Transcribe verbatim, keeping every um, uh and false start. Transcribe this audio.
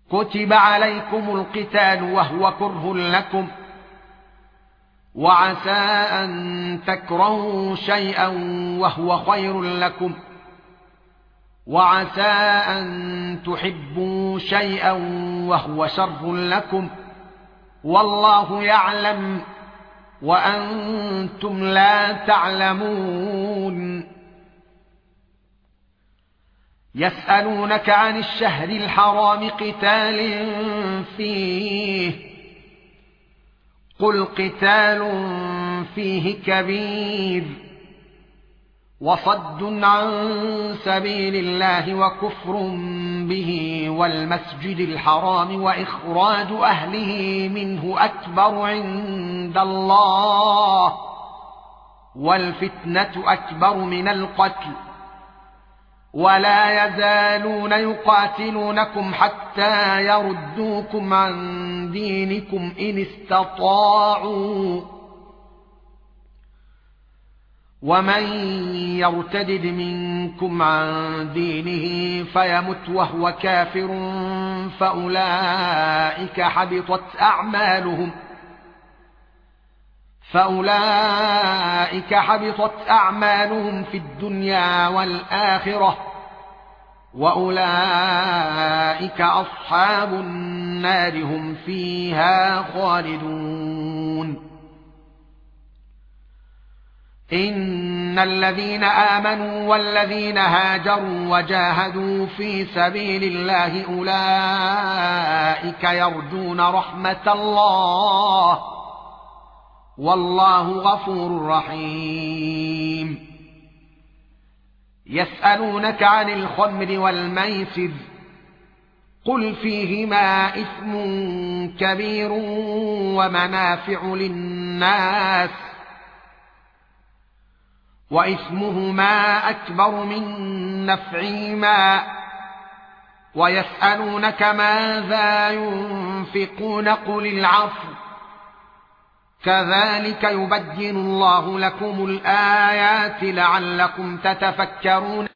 كتب عليكم القتال وهو كره لكم وعسى أن تكرهوا شيئا وهو خير لكم وعسى أن تحبوا شيئا وهو شر لكم والله يعلم وأنتم لا تعلمون. يسألونك عن الشهر الحرام قتال فيه قل قتال فيه كبير وصد عن سبيل الله وكفر به والمسجد الحرام وإخراج أهله منه أكبر عند الله والفتنة أكبر من القتل ولا يزالون يقاتلونكم حتى يردوكم عن دينكم إن استطاعوا ومن يرتد منكم عن دينه فيمت وهو كافر فأولئك حبطت أعمالهم فأولئك حبطت أعمالهم في الدنيا والآخرة وأولئك أصحاب النار هم فيها خالدون. إن الذين آمنوا والذين هاجروا وجاهدوا في سبيل الله أولئك يرجون رحمة الله والله غفور رحيم. يسألونك عن الخمر والميسر قل فيهما إثم كبير ومنافع للناس وإثمهما أكبر من نفعهما ويسألونك ماذا ينفقون قل العفو كذلك يبين الله لكم الآيات لعلكم تتفكرون.